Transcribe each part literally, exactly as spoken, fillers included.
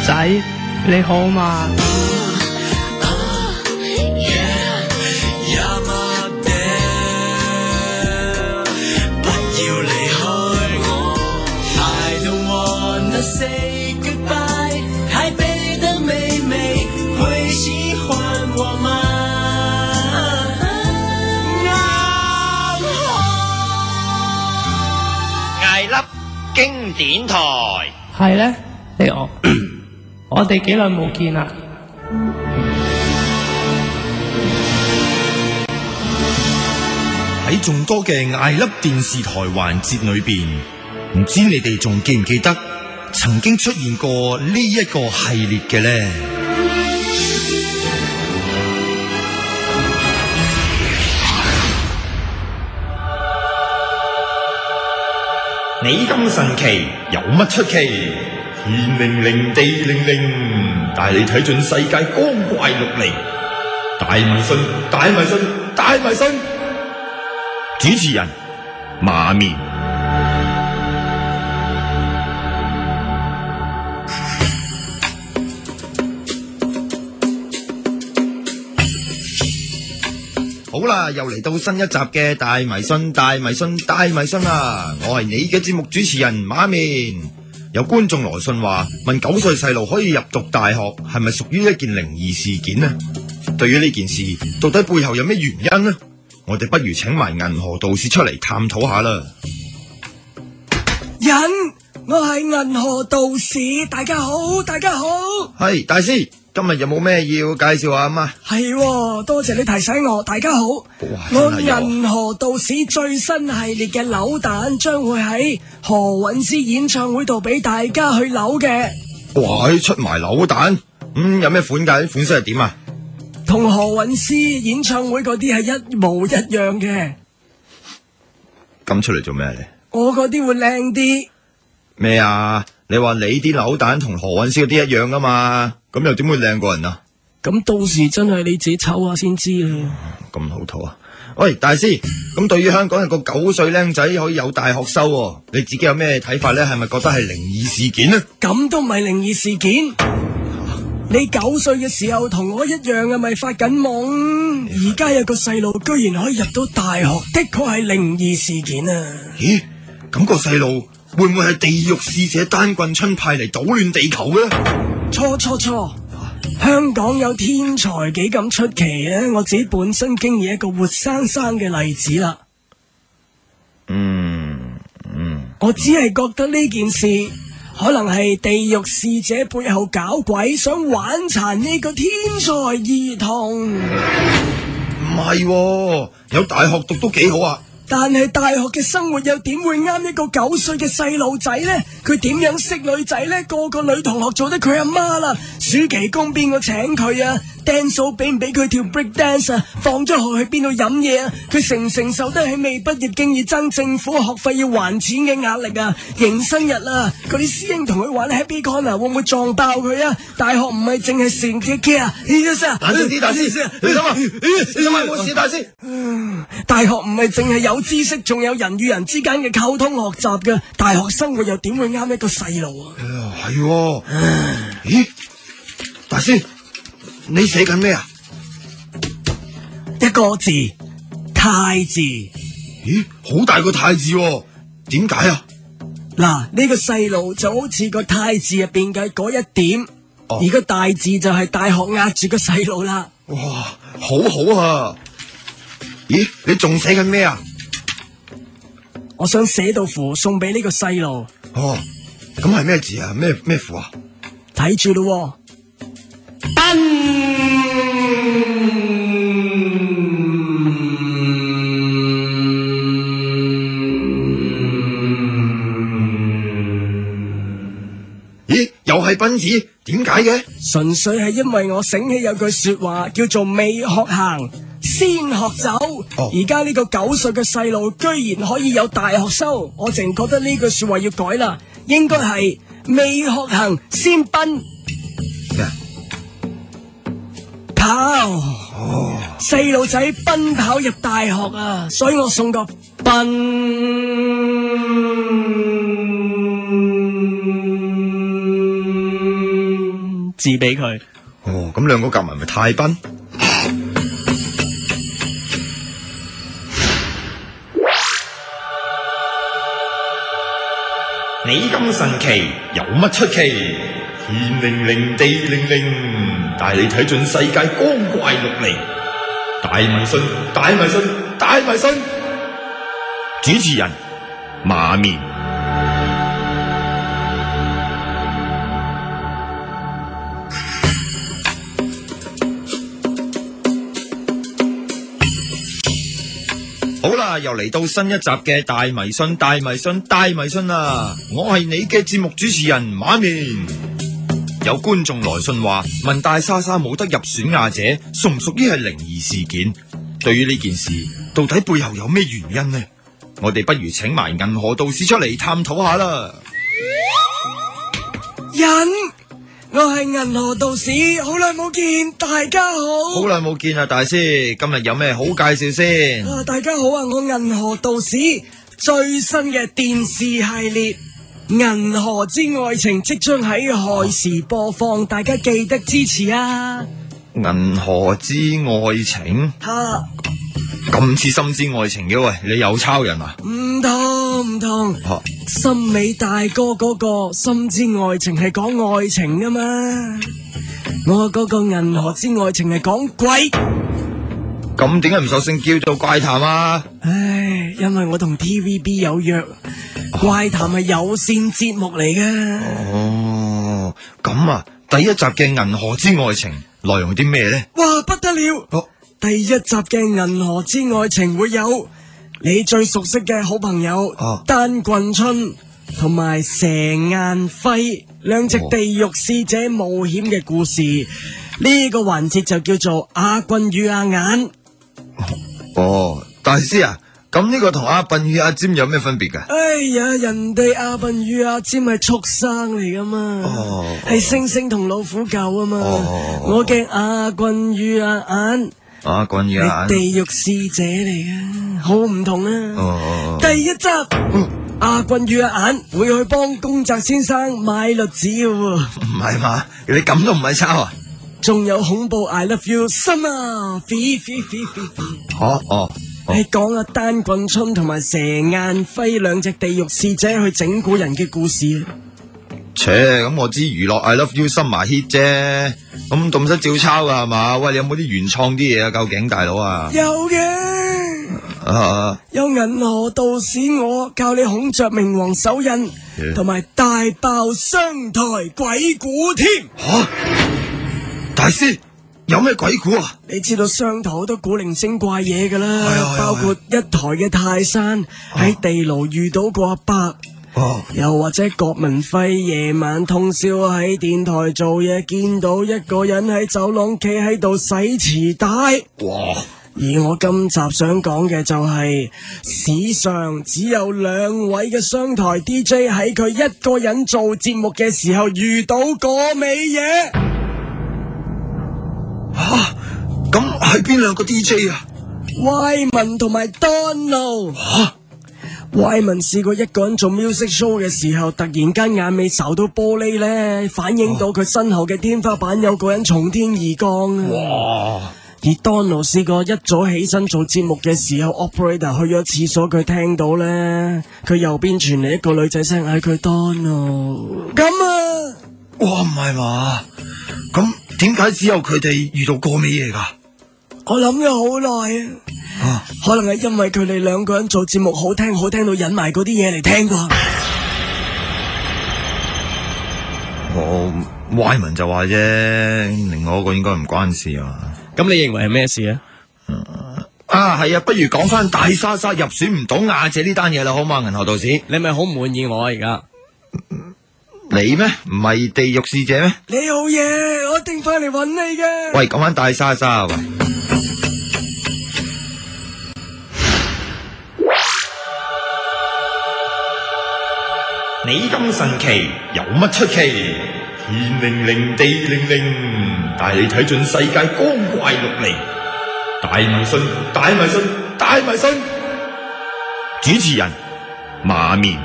仔你好嘛？ Say goodbye， 台北的妹妹會喜歡我嗎？ 艾粒經典台係咧，你我我哋幾耐冇見啦？ 喺眾多嘅艾粒電視台環節裏邊，唔知你哋仲記唔記得曾經出現過呢一個系列嘅呢？你咁神奇，有乜出奇？天靈靈，地靈靈，帶你睇盡世界光怪陸離。大迷信，大迷信，大迷信。主持人馬面。好啦，又嚟到新一集嘅大迷信、大迷信、大迷信啦！我係你嘅節目主持人馬面。有觀眾來信話，問九歲細路可以入讀大學，係咪屬於一件靈異事件呢？對於呢件事，到底背後有咩原因呢？我哋不如請埋銀河道士出嚟探討下啦。 人，我係銀河道士，大家好，大家好。 係大師。今日有冇咩要介紹啊？嘛係，多謝你提醒我。大家好，我銀河道士最新系列嘅扭蛋將會喺何韻詩演唱會度俾大家去扭嘅。 哇！出埋扭蛋，嗯，有咩款噶？啲款式係點啊？ 同何韻詩演唱會嗰啲係一模一樣嘅。 咁出嚟做咩咧？ 我嗰啲會靚啲。咩啊？你話你啲扭蛋同何韻詩嗰啲一樣噶嘛？咁又點會靚過人啊？ 咁到時真係你自己抽下先知啦。 咁、嗯、好土啊！喂，大師，咁對於香港有個九歲僆仔可以有大學收、哦，你自己有咩睇法咧？係咪覺得係靈異事件呢？ 咁都唔係靈異事件。你九歲嘅時候同我一樣啊，咪發緊夢。而家有個細路居然可以入到大學，的確係靈異事件啊！ 咦？咁、個細路會唔會係地獄使者單棍春派嚟搗亂地球嘅？ 錯錯錯！香港有天才幾咁出奇啊！我自己本身經驗一個活生生嘅例子啦。 嗯嗯， 我只係覺得呢件事可能係地獄使者背後搞鬼，想玩殘呢個天才兒童。 唔係喎，有大學讀都幾好啊！ 但係大學嘅生活又點會啱一個九歲嘅細路仔呢？佢點樣識女仔呢？個個女同學做得佢阿媽啦。暑期工邊個請佢啊？ dance 數俾唔俾佢跳 break dance 啊？放咗學去邊度飲嘢啊？佢承唔承受得起未畢業經已爭政府學費要還錢嘅壓力啊？迎新日啊，嗰啲師兄同佢玩 happy corner 會唔會撞爆佢啊？大學唔係淨係成嘅 care 啊！冷靜啲，大師，你諗下，你諗下冇事，大師。 大學唔係淨係有知識，仲有人與人之間嘅溝通學習嘅。大學生活又點會啱一個細路啊？ 係喎，咦，大師，你寫緊咩啊？ 一個字，太字。 咦，好大個太字喎，點解啊？ 嗱，呢個細路就好似個太字入邊嘅嗰一點， 哦、 而個大字就係大學壓住個細路啦。 哇，好好啊！咦，你仲寫緊咩啊？ 我想寫道符送俾呢個細路。 哦，咁係咩字啊？咩咩符啊？ 睇住咯。 噔！ 咦，又係賓字？點解嘅？ 純粹係因為我醒起有句說話叫做未學行先學走。而家呢個九歲嘅細路居然可以有大學收，我淨覺得呢句說話要改啦，應該係未學行先奔。 咩？ 跑。 哦， 細路仔奔跑入大學啊，所以我送個奔。 字俾佢。 哦，咁兩個夾埋咪泰賓？你咁神奇，有乜出奇？天靈靈，地靈靈，帶你睇盡世界光怪陸離。大迷信，大迷信，大迷信。主持人馬面。好啦，又嚟到新一集嘅大迷信、大迷信、大迷信啦！我係你嘅節目主持人馬面。有觀眾來信話，問大莎莎冇得入選亞姐，屬唔屬於係靈異事件？對於呢件事，到底背後有咩原因呢？我哋不如請埋銀河道士出嚟探討下啦。 人，我係銀河道士，好耐冇見，大家好。 好耐冇見啊，大師，今日有咩好介紹先？ 啊，大家好啊，我銀河道士最新嘅電視系列《銀河之愛情》即將喺海時播放，大家記得支持啊！ 銀河之愛情？ 吓， 咁似心之愛情嘅喂，你有抄人啊？ 唔同唔同， 啊、 森美大哥嗰個心之愛情係講愛情噶嘛，我嗰個銀河之愛情係講鬼。 咁點解唔索性叫做怪談啊？ 唉，因為我同 T V B 有約，怪談係有線節目嚟嘅。 哦，咁啊，第一集嘅銀河之愛情內容啲咩呢？ 哇，不得了！ 哦、 第一集嘅銀河之愛情會有你最熟悉嘅好朋友、 哦、 丹棍春同埋蛇雁輝兩隻地獄使者冒險嘅故事。呢、這個環節就叫做阿棍與阿眼。 哦，大師啊，咁呢個同阿笨與阿尖有咩分別噶？ 哎呀，人哋阿笨與阿尖係畜生嚟噶嘛，係猩猩同老虎狗啊嘛， 哦、 我嘅阿棍與阿眼。 阿棍與阿眼， 地獄使者嚟嘅，好唔同啊！ 哦、 第一集，嗯、阿棍與阿眼會去幫宮澤先生買栗子嘅喎。 唔係嘛？你咁都唔係抄啊？ 仲有恐怖 I love you summer，飛飛飛飛飛。 哦哦， 係講阿丹棍春同埋蛇雁輝兩隻地獄使者去整蠱人嘅故事。 切，咁我知娛樂 I love you summer hit 啫，咁仲唔使照抄噶係嘛？喂，你有冇啲原創啲嘢啊？究竟大佬啊？ 有嘅， 啊、 有銀河道士我教你孔雀明王手印，同埋大爆商台鬼故添。 吓、啊，大師有咩鬼故啊？ 你知道商台好多古靈精怪嘢噶啦， 啊、 包括一台嘅泰山喺、啊、地牢遇到過阿伯。哦、又或者郭文輝夜晚通宵喺電台做嘢，見到一個人喺走廊企喺度洗臍帶。哇！而我今集想講嘅就係、是、史上只有兩位嘅商台 D J 喺佢一個人做節目嘅時候遇到過美嘢。 吓，咁係邊兩個 D J 啊？ 歪文同埋 Donald。吓，Y 文試過一個人做 music show 嘅時候，突然間眼尾睄到玻璃咧，反映到佢身後嘅天花板有個人從天而降啊！哇！而 Donald 試過一早起身做節目嘅時候，operator 去咗廁所，佢聽到咧，佢右邊傳嚟一個女仔聲嗌佢 Donald。咁啊！ 哇，唔係嘛？咁點解只有佢哋遇到過美嘢噶？ 我諗咗好耐啊！啊可能係因為佢哋兩個人做節目好聽，好聽到引埋嗰啲嘢嚟聽啩。 我 Y 文就話啫，另外一個應該唔關事啊。 咁你認為係咩事啊？ 啊，係啊，不如講翻大莎莎入選唔到亞姐呢單嘢啦，好嘛？銀河道士， 你咪好唔滿意我而家？ 你咩？唔係地獄使者咩？ 你好嘢，我一定翻嚟揾你嘅。 喂，講翻大莎莎喂。你咁神奇，有乜出奇？天靈靈，地靈靈，帶你睇盡世界光怪陸離。大迷信，大迷信，大迷信。主持人馬面。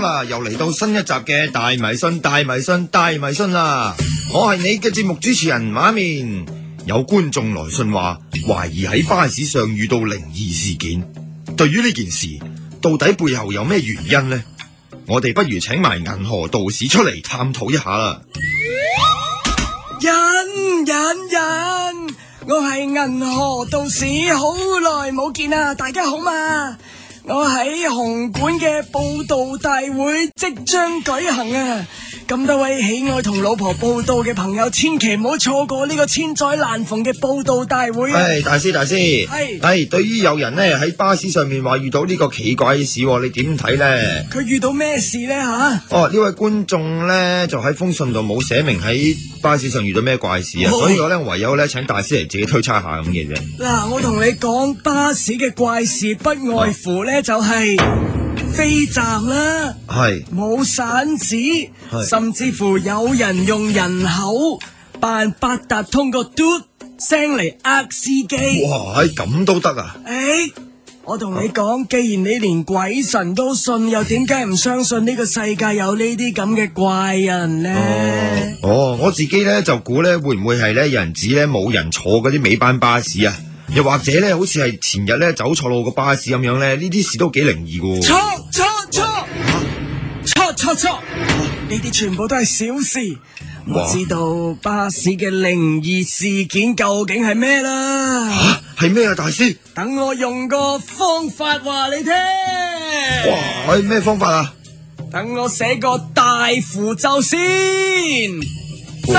啦，又嚟到新一集嘅大迷信、大迷信、大迷信啦！我係你嘅節目主持人馬面。有觀眾來信話，懷疑喺巴士上遇到靈異事件。對於呢件事，到底背後有咩原因呢？我哋不如請埋銀河道士出嚟探討一下啦。 人人人，我係銀河道士，好耐冇見啦，大家好嘛？我喺紅館嘅報道大會即將舉行啊！咁多位喜愛同老婆報道嘅朋友，千祈唔好錯過呢個千載難逢嘅報道大會啊！ 係大師，大師係係，對於有人呢喺巴士上面話遇到呢個奇怪嘅事，你點睇呢？ 佢遇到咩事呢？吓？ 哦，呢位觀眾呢就喺封信度冇寫明喺巴士上遇到咩怪事啊， 哦、 所以我呢唯有呢請大師嚟自己推測下咁嘅啫。 嗱，我同你講，巴士嘅怪事不外乎呢、哦、就係、是。飛站啦，係冇散紙，甚至乎有人用人口扮八達通個嘟聲嚟呃司機。 哇，咁都得啊？ 誒、欸，我同你講，既然你連鬼神都信，又點解唔相信呢個世界有呢啲咁嘅怪人呢？ 哦，哦，我自己咧就估咧，會唔會係咧有人指咧冇人坐嗰啲尾班巴士啊？又或者咧，好似係前日咧走錯路個巴士咁樣咧，呢啲事都幾靈異噶。 錯錯錯，錯錯錯，呢啲全部都係小事。我知道巴士嘅靈異事件究竟係咩啦？ 吓，係咩啊，大師？ 等我用個方法話你聽。 哇，係咩方法啊？ 等我寫個大符咒先。咒。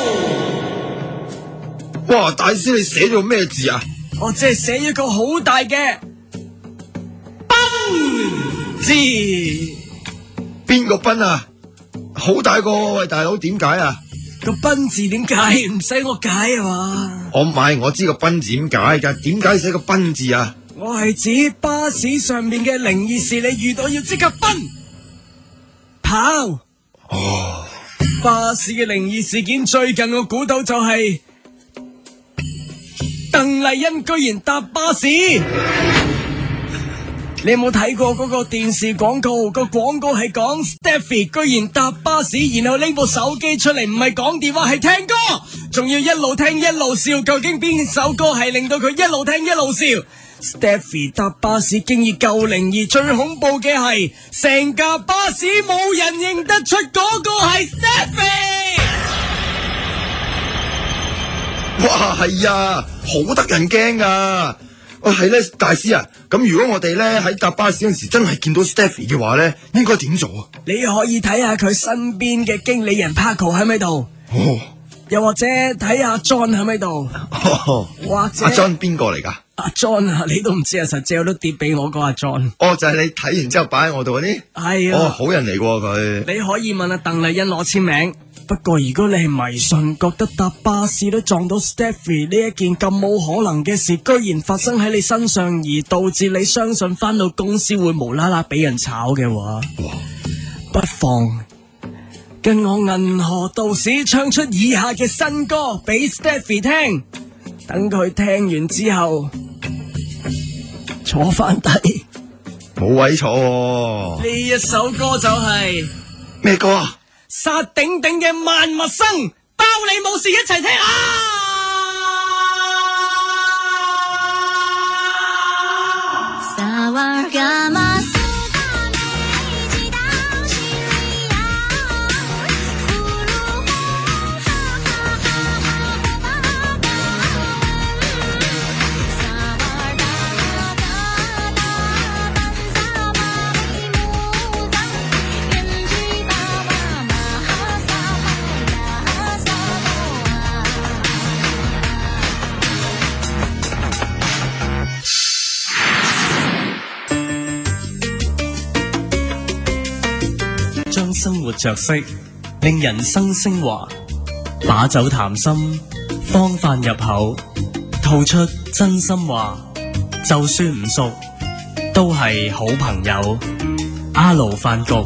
哇，大師你寫咗咩字啊？ 我只係寫一個好大嘅奔字。 邊個奔啊？好大個，喂大佬，點解啊？ 個奔字點解？唔使我解啊嘛？ 我唔係，我知個奔字點解噶，點解寫個奔字啊？ 我係指巴士上面嘅靈異事，你遇到要即刻奔跑。 哦， 巴士嘅靈異事件最近我估到就係、是。鄧麗欣居然搭巴士，你有冇睇過嗰個電視廣告？個廣告係講 Stephy 居然搭巴士，然後拎部手機出嚟，唔係講電話，係聽歌，仲要一路聽一路笑。究竟邊首歌係令到佢一路聽一路笑？ Stephy 搭巴士經已夠靈異，最恐怖嘅係成架巴士冇人認得出嗰個係 Stephy。 哇，係啊，好得人驚噶！哇，係咧，大師啊，咁如果我哋咧喺搭巴士嗰陣時真係見到 Stephy 嘅話咧，應該點做啊？ 你可以睇下佢身邊嘅經理人 Paco 喺咪度， 哦， 又或者睇下 John 喺咪度， 哦， 或者阿 John 邊個嚟噶？ 阿 John 啊，你都唔知啊，實借咗都跌俾我個阿 John。 哦，就係、是、你睇完之後擺喺我度嗰啲， 係啊， 哦，好人嚟噶佢。 你可以問阿鄧麗欣攞簽名。不過如果你係迷信，覺得搭巴士都撞到 Stephy 呢一件咁冇可能嘅事，居然發生喺你身上，而導致你相信返到公司會無啦啦俾人炒嘅話， 哇不妨跟我銀河道士唱出以下嘅新歌俾 Stephy 聽，等佢聽完之後坐返低， 冇位坐、啊。 呢一首歌就係、是、 咩歌啊？ 沙頂頂嘅萬物生，包你冇事，一齊聽啊！ 薩瓦爾伽馬斯生活着色，令人生升華。把酒談心，方飯入口，吐出真心話。就算唔熟，都係好朋友。阿盧飯局。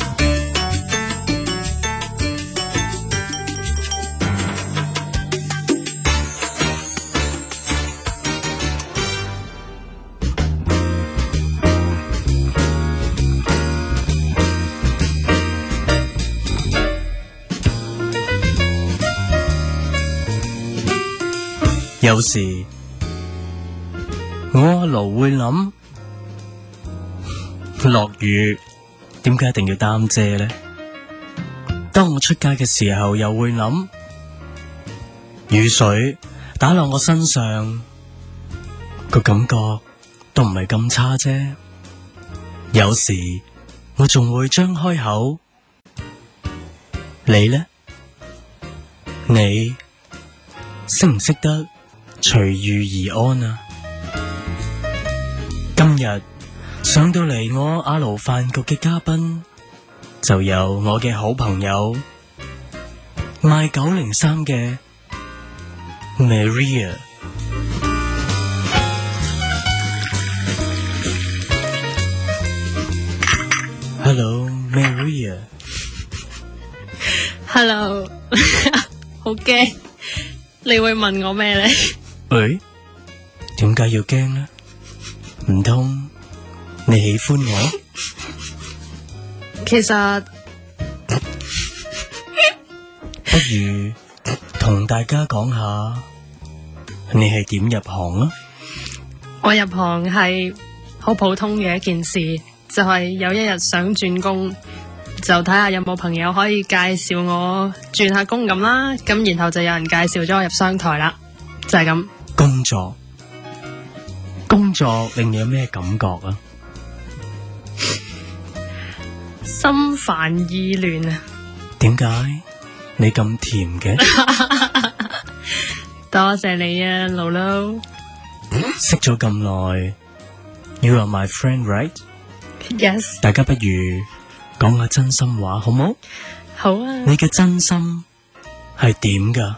有時我阿盧會諗，落雨點解一定要擔遮呢？當我出街嘅時候，又會諗，雨水打落我身上，個感覺都唔係咁差啫。有時我仲會張開口，你呢？你識唔識得隨遇而安啊？今日上到嚟我阿盧飯局嘅嘉賓，就有我嘅好朋友賣九零三嘅 Maria。 Hello Maria。 Hello。 好驚，你會問我咩呢？ 誒，點解要驚呢？唔通你喜歡我？ 其實不如同大家講下你係點入行啊？ 我入行係好普通嘅一件事，就係有一日想轉工，就睇下有冇朋友可以介紹我轉下工咁啦，咁然後就有人介紹咗我入商台啦，就係咁。 工作工作令你有咩感覺啊？ 心煩意亂啊！ 點解你咁甜嘅？ 多謝你啊，露露。 識咗咁耐 ，You are my friend, right? Yes。 大家不如講下真心話好冇？ 好啊。 你嘅真心係點噶？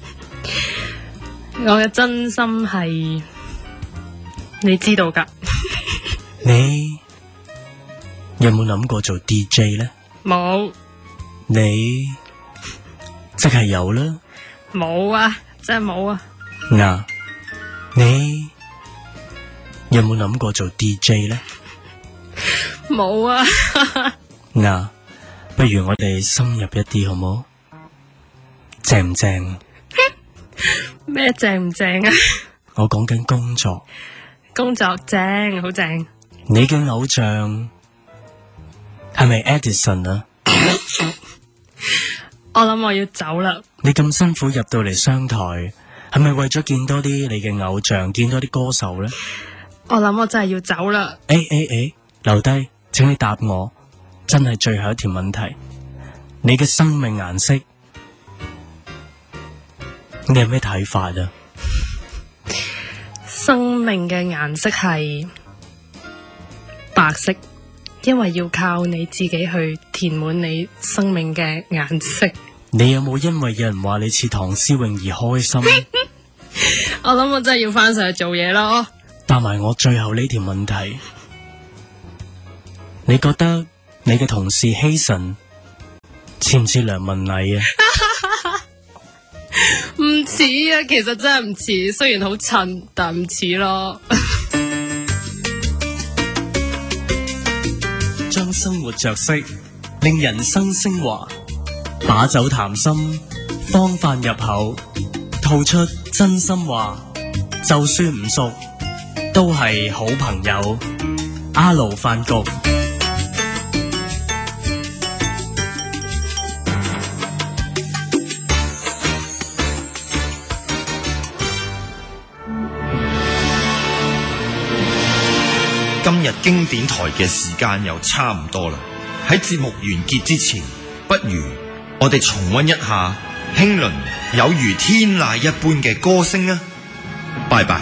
我嘅真心係你知道噶。 你有冇諗過做 D J 呢？ 冇。 你即係有啦。 冇啊，真係冇啊。 嗱，你有冇諗過做 D J 呢？ 冇啊。 嗱，不如我哋深入一啲好冇？正唔正？ 咩正唔正啊？ 我講緊工作。 工作正，好正。 你嘅偶像係咪 Edison 啊？ 我諗我要走啦。 你咁辛苦入到嚟商台，係咪為咗見多啲你嘅偶像，見多啲歌手呢？ 我諗我真係要走啦。 誒誒誒，留低，請你答我，真係最後一條問題。你嘅生命顏色，你有咩睇法啊？ 生命嘅顏色係白色，因為要靠你自己去填滿你生命嘅顏色。 你有冇因為有人話你似唐詩詠而開心？ 我諗我真係要翻上去做嘢咯。 答埋我最後呢條問題，你覺得你嘅同事希神似唔似梁文禮啊？ 唔似啊，其實真係唔似，雖然好襯，但唔似咯。 將生活着色，令人生升華，把酒談心，方飯入口，吐出真心話，就算唔熟，都係好朋友。阿盧飯局。 今日經典台嘅時間又差唔多啦，喺節目完結之前，不如我哋重溫一下興倫有如天籟一般嘅歌聲啊！拜拜。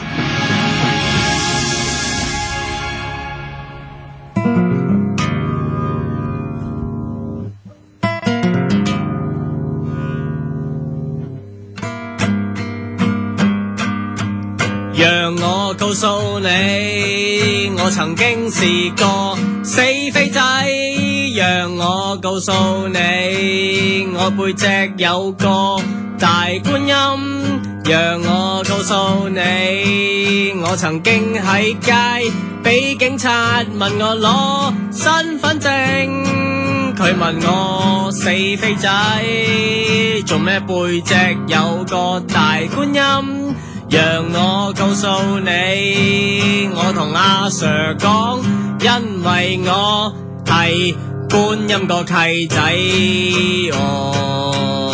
讓我告訴你，我曾經試過死飛仔。讓我告訴你，我背脊有個大觀音。讓我告訴你，我曾經喺街俾警察問我攞身份證。佢問我死飛仔，做咩背脊有個大觀音？ 讓我告訴你，我同阿 Sir 講，因為我係觀音個契仔。哦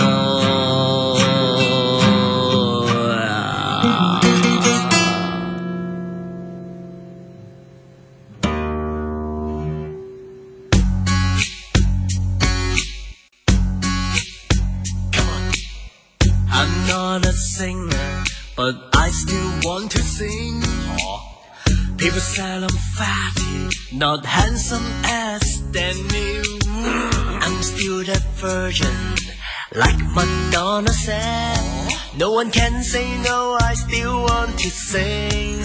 I'm not a singer, but I still want to sing. People said I'm fatty, not handsome as Daniel. I'm still that virgin, like Madonna said. No one can say no, I still want to sing.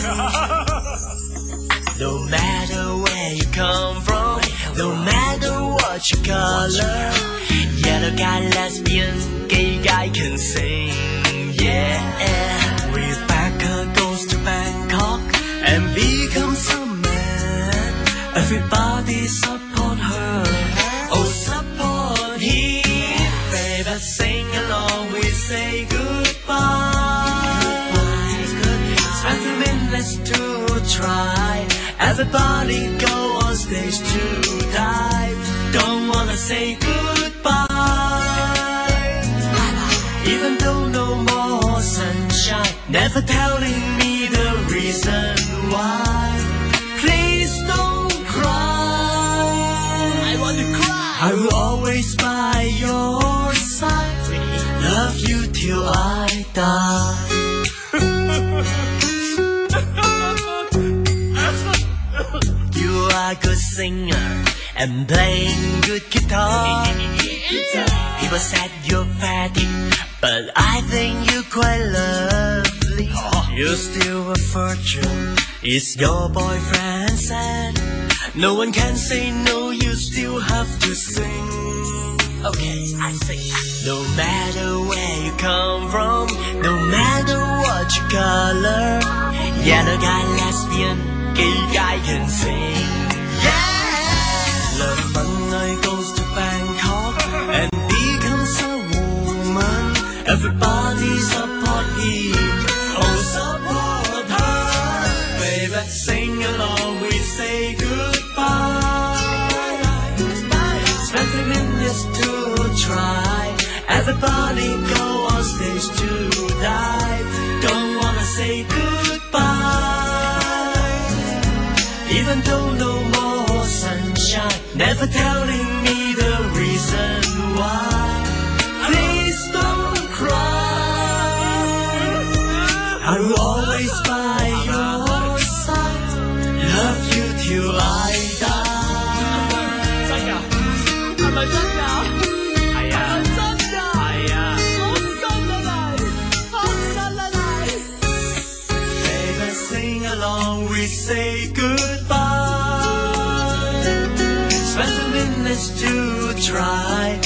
No matter where you come from, no matter what your color, yellow guy, lesbian, gay guy can sing, yeah. Rebecca goes to Bangkok and becomes a man. Everybody support her, oh support him. Baby, sing along, we say goodbye. Spend a minute to try. Everybody go on stage to dive. Don't wanna say goodbye. Even though no more sunshine, never telling me the reason why. Please don't cry. I want to cry. I will always by your side. Love you till I die. You are a good singer and playing good guitar. People said you're fatty, but I think you're quite lovely. You're still a virgin, it's your boyfriend said. No one can say no, you still have to sing. Okay, I sing. No matter where you come from, no matter what your color, yellow guy, lesbian, gay guy can sing. Yeah! Love Monday goes to Bangkok and becomes a woman. Everybody support him, oh support her. Baby, sing along, we say goodbye. Spend a minute to try. Everybody go on stage to dive. Don't wanna say goodbye. Even though no more sunshine, never telling me the reason why. Please don't cry. I will always by your side. Love you till I die. 真㗎？係咪真㗎？係啊！係咪真㗎？係啊！好真啊你，好真啊你。Baby, sing along, we say goodbye. Spend a minute to try.